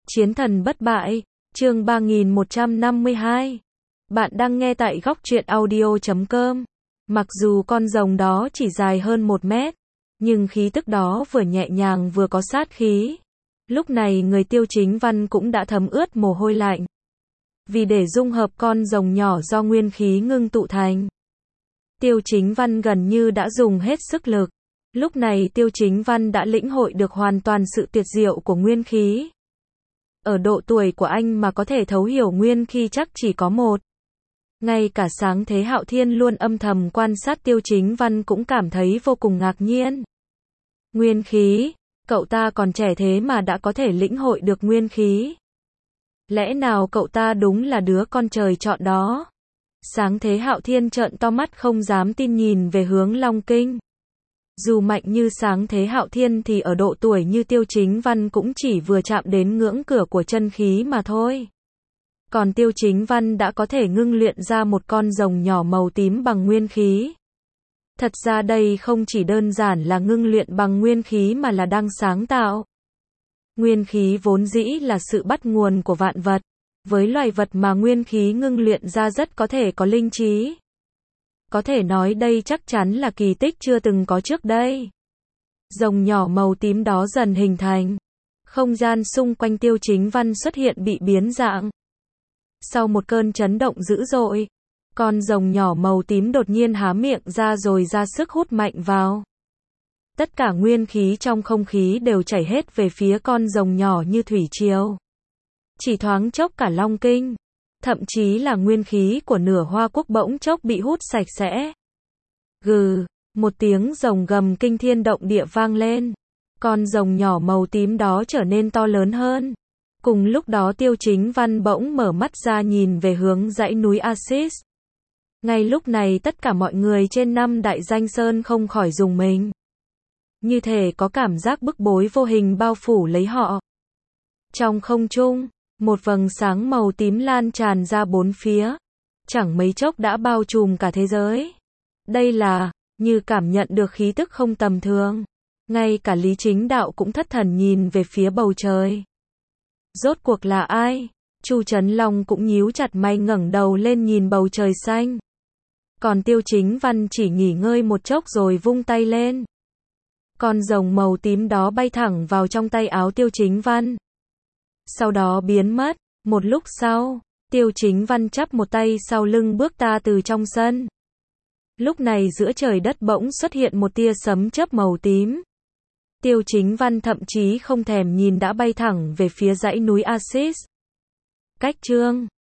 Chiến thần bất bại, chương 3152. Bạn đang nghe tại góc truyện audio.com. Mặc dù con rồng đó chỉ dài hơn 1 mét, nhưng khí tức đó vừa nhẹ nhàng vừa có sát khí. Lúc này người Tiêu Chính Văn cũng đã thấm ướt mồ hôi lạnh. Vì để dung hợp con rồng nhỏ do nguyên khí ngưng tụ thành, Tiêu Chính Văn gần như đã dùng hết sức lực. Lúc này Tiêu Chính Văn đã lĩnh hội được hoàn toàn sự tuyệt diệu của nguyên khí. Ở độ tuổi của anh mà có thể thấu hiểu nguyên khí chắc chỉ có một. Ngay cả Sáng Thế Hạo Thiên luôn âm thầm quan sát Tiêu Chính Văn cũng cảm thấy vô cùng ngạc nhiên. Nguyên khí, cậu ta còn trẻ thế mà đã có thể lĩnh hội được nguyên khí. Lẽ nào cậu ta đúng là đứa con trời chọn đó? Sáng Thế Hạo Thiên trợn to mắt không dám tin nhìn về hướng Long Kinh. Dù mạnh như Sáng Thế Hạo Thiên thì ở độ tuổi như Tiêu Chính Văn cũng chỉ vừa chạm đến ngưỡng cửa của chân khí mà thôi. Còn Tiêu Chính Văn đã có thể ngưng luyện ra một con rồng nhỏ màu tím bằng nguyên khí. Thật ra đây không chỉ đơn giản là ngưng luyện bằng nguyên khí mà là đang sáng tạo. Nguyên khí vốn dĩ là sự bắt nguồn của vạn vật. Với loài vật mà nguyên khí ngưng luyện ra rất có thể có linh trí. Có thể nói đây chắc chắn là kỳ tích chưa từng có trước đây. Rồng nhỏ màu tím đó dần hình thành. Không gian xung quanh Tiêu Chính Văn xuất hiện bị biến dạng. Sau một cơn chấn động dữ dội, con rồng nhỏ màu tím đột nhiên há miệng ra rồi ra sức hút mạnh vào. Tất cả nguyên khí trong không khí đều chảy hết về phía con rồng nhỏ như thủy triều. Chỉ thoáng chốc cả Long Kinh, thậm chí là nguyên khí của nửa Hoa Quốc bỗng chốc bị hút sạch sẽ. Gừ, một tiếng rồng gầm kinh thiên động địa vang lên. Con rồng nhỏ màu tím đó trở nên to lớn hơn. Cùng lúc đó Tiêu Chính Văn bỗng mở mắt ra nhìn về hướng dãy núi Axis. Ngay lúc này tất cả mọi người trên 5 đại danh sơn không khỏi rùng mình. Như thể có cảm giác bức bối vô hình bao phủ lấy họ. Trong không trung, một vầng sáng màu tím lan tràn ra bốn phía. Chẳng mấy chốc đã bao trùm cả thế giới. Đây là, như cảm nhận được khí tức không tầm thường. Ngay cả Lý Chính Đạo cũng thất thần nhìn về phía bầu trời. Rốt cuộc là ai? Chu Trấn Long cũng nhíu chặt mày ngẩng đầu lên nhìn bầu trời xanh. Còn Tiêu Chính Văn chỉ nghỉ ngơi một chốc rồi vung tay lên. Con rồng màu tím đó bay thẳng vào trong tay áo Tiêu Chính Văn. Sau đó biến mất. Một lúc sau, Tiêu Chính Văn chắp một tay sau lưng bước ra từ trong sân. Lúc này giữa trời đất bỗng xuất hiện một tia sấm chớp màu tím. Tiêu Chính Văn thậm chí không thèm nhìn đã bay thẳng về phía dãy núi Axis. Cách chương